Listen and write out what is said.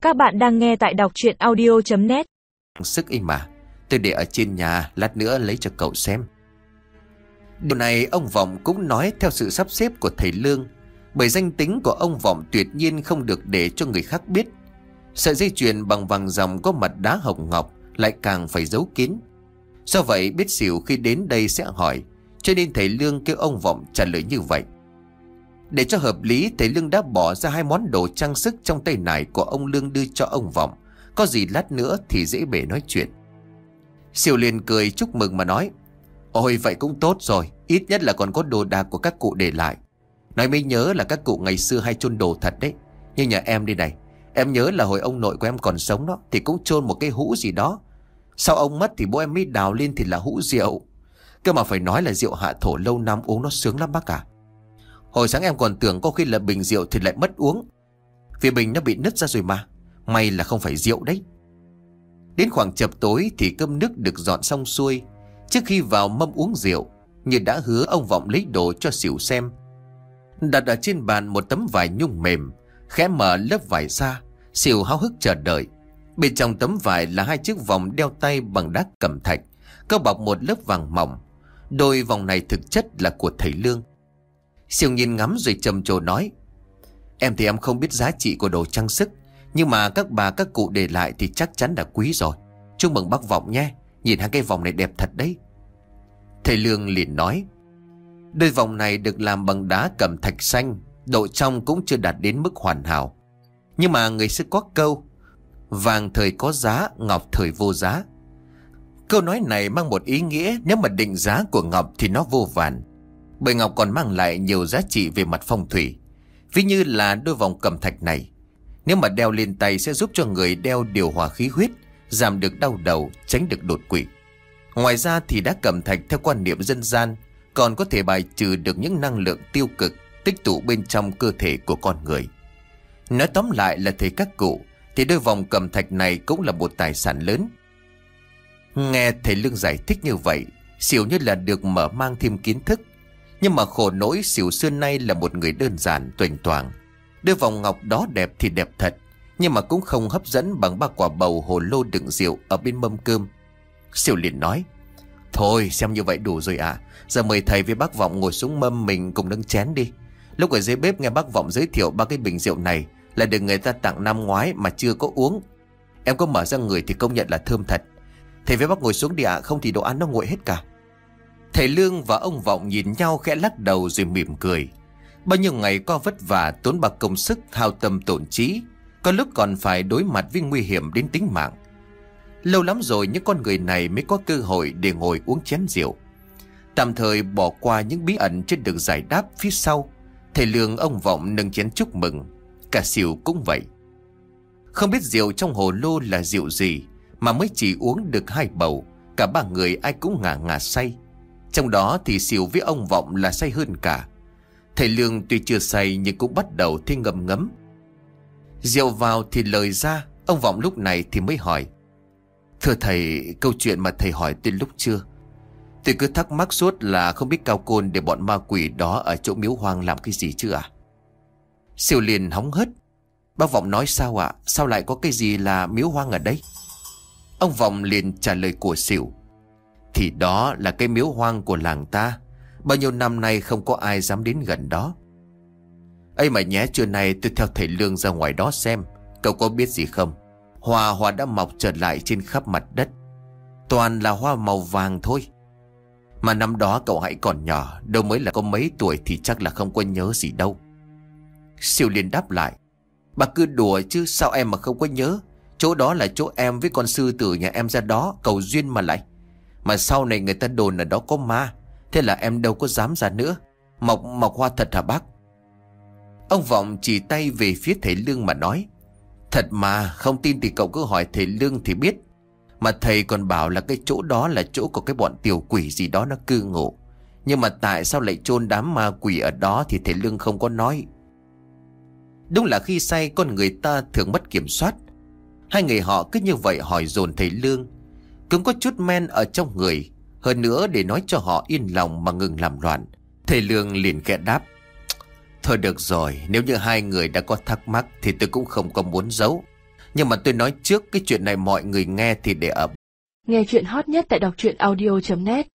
Các bạn đang nghe tại đọc truyện audio.net. Sức ấy mà, tôi để ở trên nhà, lát nữa lấy cho cậu xem. Điều này ông Vọng cũng nói theo sự sắp xếp của thầy Lương, bởi danh tính của ông Vọng tuyệt nhiên không được để cho người khác biết. Sợi dây chuyền bằng vàng ròng có mặt đá hồng ngọc lại càng phải giấu kín. Do vậy biết xỉu khi đến đây sẽ hỏi, cho nên thầy Lương kêu ông Vọng trả lời như vậy. Để cho hợp lý, thầy Lương đã bỏ ra 2 món đồ trang sức trong tay nải của ông Lương đưa cho ông Vọng. Có gì lát nữa thì dễ bề nói chuyện. Xỉu liền cười chúc mừng mà nói: Ôi vậy cũng tốt rồi, ít nhất là còn có đồ đạc của các cụ để lại. Nói mới nhớ là các cụ ngày xưa hay chôn đồ thật đấy. Như nhà em đi này, em nhớ là hồi ông nội của em còn sống đó thì cũng chôn một cái hũ gì đó. Sau ông mất thì bố em mới đào lên thì là hũ rượu. Cơ mà phải nói là rượu hạ thổ lâu năm uống nó sướng lắm bác à. Hồi sáng em còn tưởng có khi là bình rượu thì lại mất uống, vì bình nó bị nứt ra rồi mà. May là không phải rượu đấy. Đến khoảng chập tối thì cơm nước được dọn xong xuôi. Trước khi vào mâm uống rượu, như đã hứa, ông Vọng lấy đồ cho xỉu xem. Đặt ở trên bàn một tấm vải nhung mềm, khẽ mở lớp vải ra. Xỉu háo hức chờ đợi. Bên trong tấm vải là 2 chiếc vòng đeo tay bằng đá cẩm thạch, có bọc một lớp vàng mỏng. Đôi vòng này thực chất là của thầy Lương. Xỉu nhìn ngắm rồi trầm trồ nói: Em thì em không biết giá trị của đồ trang sức, nhưng mà các bà các cụ để lại thì chắc chắn là quý rồi. Chúc mừng bác Vọng nhé, nhìn hai cái vòng này đẹp thật đấy. Thầy Lương liền nói: Đôi vòng này được làm bằng đá cẩm thạch xanh, độ trong cũng chưa đạt đến mức hoàn hảo. Nhưng mà người xưa có câu: vàng thời có giá, ngọc thời vô giá. Câu nói này mang một ý nghĩa, nếu mà định giá của ngọc thì nó vô vàn, bởi ngọc còn mang lại nhiều giá trị về mặt phong thủy. Ví như là đôi vòng cẩm thạch này, nếu mà đeo lên tay sẽ giúp cho người đeo điều hòa khí huyết, giảm được đau đầu, tránh được đột quỵ. Ngoài ra thì đá cẩm thạch theo quan niệm dân gian còn có thể bài trừ được những năng lượng tiêu cực tích tụ bên trong cơ thể của con người. Nói tóm lại là thầy các cụ thì đôi vòng cẩm thạch này cũng là một tài sản lớn. Nghe thầy Lương giải thích như vậy, xỉu như là được mở mang thêm kiến thức. Nhưng mà khổ nỗi xỉu xưa nay là một người đơn giản tuềnh toàng. Đôi vòng ngọc đó đẹp thì đẹp thật, nhưng mà cũng không hấp dẫn bằng 3 quả bầu hồ lô đựng rượu ở bên mâm cơm. Xỉu liền nói: Thôi xem như vậy đủ rồi à. Giờ mời thầy với bác Vọng ngồi xuống mâm mình cùng nâng chén đi. Lúc ở dưới bếp nghe bác Vọng giới thiệu 3 cái bình rượu này là được người ta tặng năm ngoái mà chưa có uống. Em có mở ra người thì công nhận là thơm thật. Thầy với bác ngồi xuống đi ạ, không thì đồ ăn nó nguội hết cả. Thầy Lương và ông Vọng nhìn nhau khẽ lắc đầu rồi mỉm cười. Bao nhiêu ngày qua vất vả, tốn bạc công sức, hao tâm tổn trí, có lúc còn phải đối mặt với nguy hiểm đến tính mạng. Lâu lắm rồi những con người này mới có cơ hội để ngồi uống chén rượu. Tạm thời bỏ qua những bí ẩn chưa được giải đáp phía sau, thầy Lương ông Vọng nâng chén chúc mừng. Cả xỉu cũng vậy. Không biết rượu trong hồ lô là rượu gì mà mới chỉ uống được 2 bầu, cả 3 người ai cũng ngà ngà say. Trong đó thì xỉu với ông Vọng là say hơn cả. Thầy Lương tuy chưa say nhưng cũng bắt đầu thấy ngấm ngấm. Rượu vào thì lời ra, ông Vọng lúc này thì mới hỏi: Thưa thầy, câu chuyện mà thầy hỏi từ lúc trưa, tôi cứ thắc mắc suốt là không biết cao côn để bọn ma quỷ đó ở chỗ miếu hoang làm cái gì chứ à? Xỉu liền hóng hớt: Bác Vọng nói sao ạ? Sao lại có cái gì là miếu hoang ở đây? Ông Vọng liền trả lời của xỉu: Thì đó là cái miếu hoang của làng ta. Bao nhiêu năm nay không có ai dám đến gần đó. Ấy mà nhé, trưa nay tôi theo thầy Lương ra ngoài đó xem. Cậu có biết gì không? Hoa đã mọc trở lại trên khắp mặt đất. Toàn là hoa màu vàng thôi. Mà năm đó cậu hãy còn nhỏ, đâu mới là có mấy tuổi thì chắc là không có nhớ gì đâu. Xỉu liền đáp lại: Bà cứ đùa chứ, sao em mà không có nhớ? Chỗ đó là chỗ em với con sư tử nhà em ra đó cầu duyên mà lại. Mà sau này người ta đồn ở đó có ma, thế là em đâu có dám ra nữa. Mọc hoa thật hả bác? Ông Vọng chỉ tay về phía thầy Lương mà nói: Thật mà, không tin thì cậu cứ hỏi thầy Lương thì biết. Mà thầy còn bảo là cái chỗ đó là chỗ của cái bọn tiểu quỷ gì đó nó cư ngụ. Nhưng mà tại sao lại chôn đám ma quỷ ở đó thì thầy Lương không có nói. Đúng là khi say con người ta thường mất kiểm soát. Hai người họ cứ như vậy hỏi dồn thầy Lương. Cũng có chút men ở trong người. Hơn nữa để nói cho họ yên lòng mà ngừng làm loạn, thầy Lương liền khẽ đáp: Thôi được rồi, nếu như hai người đã có thắc mắc thì tôi cũng không có muốn giấu. Nhưng mà tôi nói trước cái chuyện này mọi người nghe thì để ở. Nghe chuyện hot nhất tại đọc truyện audio.net